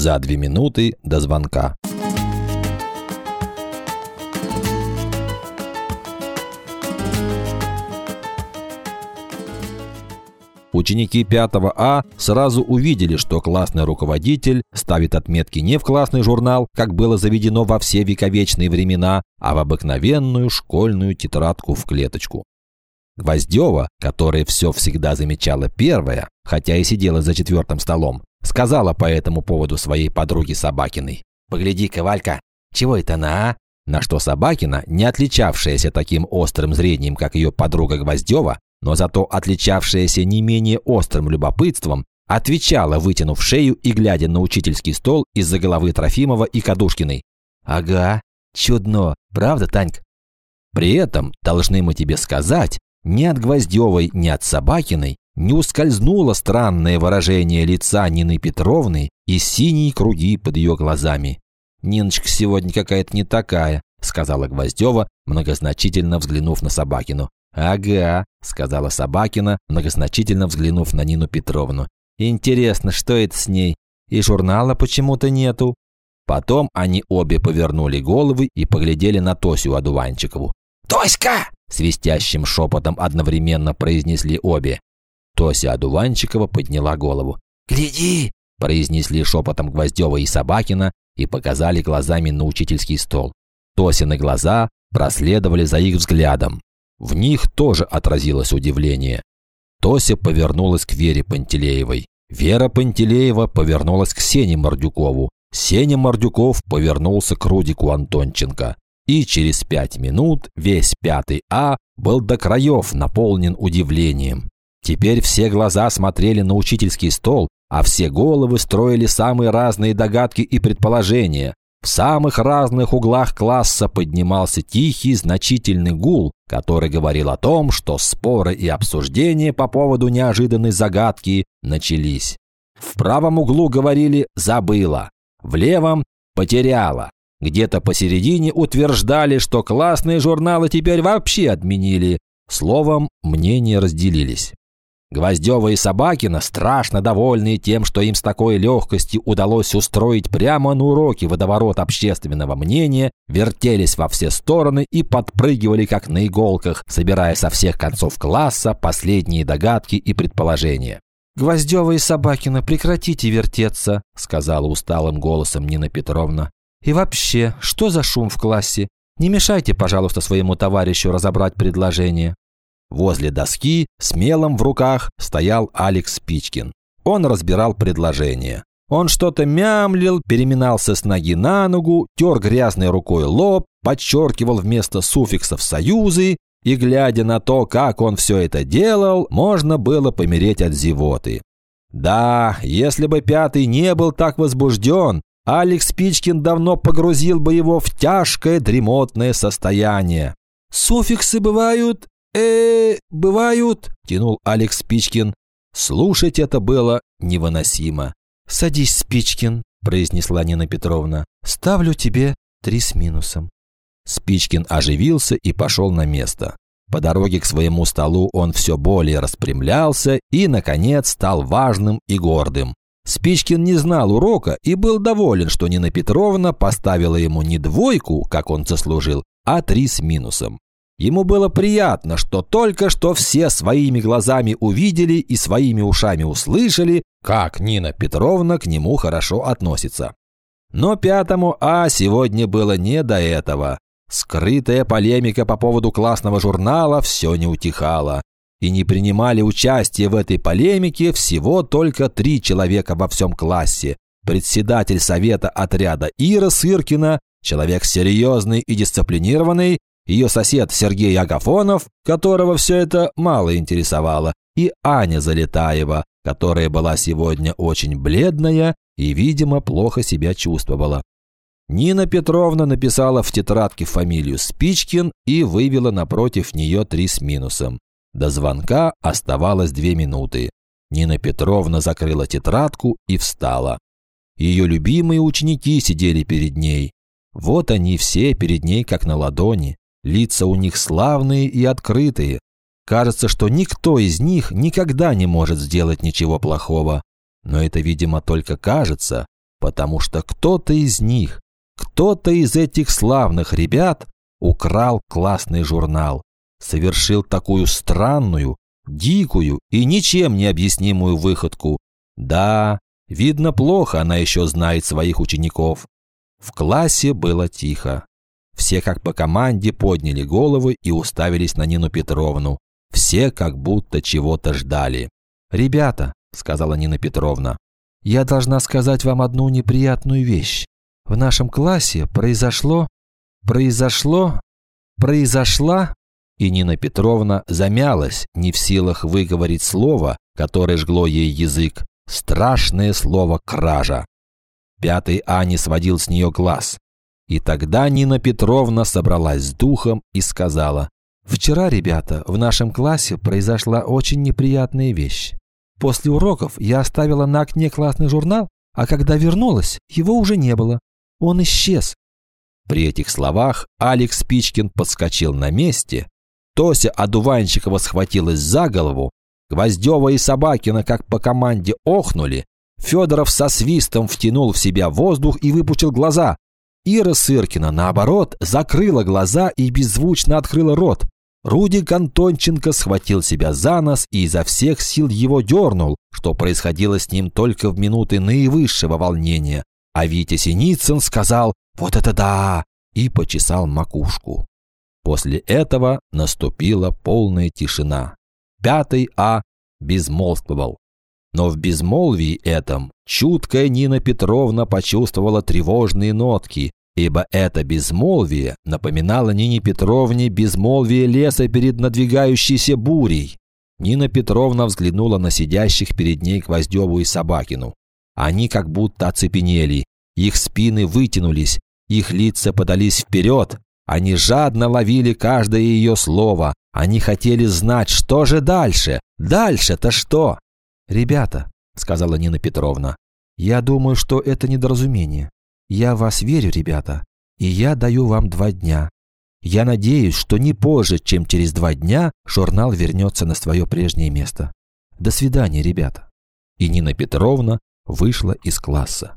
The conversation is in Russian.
за 2 минуты до звонка. Ученики 5 А сразу увидели, что классный руководитель ставит отметки не в классный журнал, как было заведено во все вековечные времена, а в обыкновенную школьную тетрадку в клеточку. Гвоздева, которая все всегда замечала первая, хотя и сидела за 4-м столом, сказала по этому поводу своей подруге Собакиной: «Погляди-ка, Валька, чего это она, а?» На что Собакина, не отличавшаяся таким острым зрением, как ее подруга Гвоздева, но зато отличавшаяся не менее острым любопытством, отвечала, вытянув шею и глядя на учительский стол из-за головы Трофимова и Кадушкиной: «Ага, чудно, правда, Танька?» При этом, должны мы тебе сказать, ни от Гвоздевой, ни от Собакиной не ускользнуло странное выражение лица Нины Петровны и синие круги под ее глазами. «Ниночка сегодня какая-то не такая», – сказала Гвоздева, многозначительно взглянув на Собакину. «Ага», – сказала Собакина, многозначительно взглянув на Нину Петровну. «Интересно, что это с ней? И журнала почему-то нету». Потом они обе повернули головы и поглядели на Тосю Одуванчикову. «Тоська!» – свистящим шепотом одновременно произнесли обе. Тося Одуванчикова подняла голову. «Гляди!» – произнесли шепотом Гвоздева и Собакина и показали глазами на учительский стол. Тосины глаза проследовали за их взглядом. В них тоже отразилось удивление. Тося повернулась к Вере Пантелеевой. Вера Пантелеева повернулась к Сене Мордюкову. Сеня Мордюков повернулся к Рудику Антонченко. И через 5 минут весь 5 А был до краев наполнен удивлением. Теперь все глаза смотрели на учительский стол, а все головы строили самые разные догадки и предположения. В самых разных углах класса поднимался тихий, значительный гул, который говорил о том, что споры и обсуждения по поводу неожиданной загадки начались. В правом углу говорили «забыла», в левом «потеряла». Где-то посередине утверждали, что классные журналы теперь вообще отменили. Словом, мнения разделились. Гвоздева и Собакина, страшно довольные тем, что им с такой легкостью удалось устроить прямо на уроке водоворот общественного мнения, вертелись во все стороны и подпрыгивали как на иголках, собирая со всех концов класса последние догадки и предположения. «Гвоздева и Собакина, прекратите вертеться», – сказала усталым голосом Нина Петровна. «И вообще, что за шум в классе? Не мешайте, пожалуйста, своему товарищу разобрать предложение». Возле доски с мелом в руках стоял Алекс Спичкин. Он разбирал предложение. Он что-то мямлил, переминался с ноги на ногу, тер грязной рукой лоб, подчеркивал вместо суффиксов союзы, и, глядя на то, как он все это делал, можно было помереть от зевоты. Да, если бы 5 не был так возбужден, Алекс Спичкин давно погрузил бы его в тяжкое дремотное состояние. «Суффиксы бывают, тянул Алекс Спичкин. Слушать это было невыносимо. «Садись, Спичкин», – произнесла Нина Петровна. «Ставлю тебе 3 с минусом». Спичкин оживился и пошел на место. По дороге к своему столу он все более распрямлялся и, наконец, стал важным и гордым. Спичкин не знал урока и был доволен, что Нина Петровна поставила ему не 2, как он заслужил, а 3 с минусом. Ему было приятно, что только что все своими глазами увидели и своими ушами услышали, как Нина Петровна к нему хорошо относится. Но 5 А сегодня было не до этого. Скрытая полемика по поводу классного журнала все не утихала. И не принимали участие в этой полемике всего только 3 человека во всем классе. Председатель совета отряда Ира Сыркина, человек серьезный и дисциплинированный, ее сосед Сергей Агафонов, которого все это мало интересовало, и Аня Залетаева, которая была сегодня очень бледная и, видимо, плохо себя чувствовала. Нина Петровна написала в тетрадке фамилию Спичкин и вывела напротив нее 3 с минусом. До звонка оставалось 2 минуты. Нина Петровна закрыла тетрадку и встала. Ее любимые ученики сидели перед ней. Вот они все перед ней как на ладони. Лица у них славные и открытые. Кажется, что никто из них никогда не может сделать ничего плохого. Но это, видимо, только кажется. потому что кто-то из них, кто-то из этих славных ребят украл классный журнал, совершил такую странную, дикую и ничем не объяснимую выходку. Да, видно, плохо она еще знает своих учеников. В классе было тихо. Все как по команде подняли головы и уставились на Нину Петровну. Все как будто чего-то ждали. «Ребята», – сказала Нина Петровна, – «я должна сказать вам одну неприятную вещь. В нашем классе произошла...» И Нина Петровна замялась, не в силах выговорить слово, которое жгло ей язык. Страшное слово «кража». 5 А не сводил с нее глаз. И тогда Нина Петровна собралась с духом и сказала: «Вчера, ребята, в нашем классе произошла очень неприятная вещь. После уроков я оставила на окне классный журнал, а когда вернулась, его уже не было. Он исчез». При этих словах Алекс Спичкин подскочил на месте, Тося Одуванчикова схватилась за голову, Гвоздева и Собакина, как по команде, охнули, Федоров со свистом втянул в себя воздух и выпучил глаза. Ира Сыркина, наоборот, закрыла глаза и беззвучно открыла рот. Рудик Антонченко схватил себя за нос и изо всех сил его дернул, что происходило с ним только в минуты наивысшего волнения. А Витя Синицын сказал «Вот это да!» и почесал макушку. После этого наступила полная тишина. 5 А безмолвствовал. Но в безмолвии этом чуткая Нина Петровна почувствовала тревожные нотки, ибо это безмолвие напоминало Нине Петровне безмолвие леса перед надвигающейся бурей. Нина Петровна взглянула на сидящих перед ней Гвоздеву и Собакину. Они как будто оцепенели, их спины вытянулись, их лица подались вперед, они жадно ловили каждое ее слово, они хотели знать, что же дальше, дальше-то что? «Ребята», – сказала Нина Петровна, – «я думаю, что это недоразумение. Я в вас верю, ребята, и я даю вам 2 дня. Я надеюсь, что не позже, чем через 2 дня журнал вернется на свое прежнее место. До свидания, ребята». И Нина Петровна вышла из класса.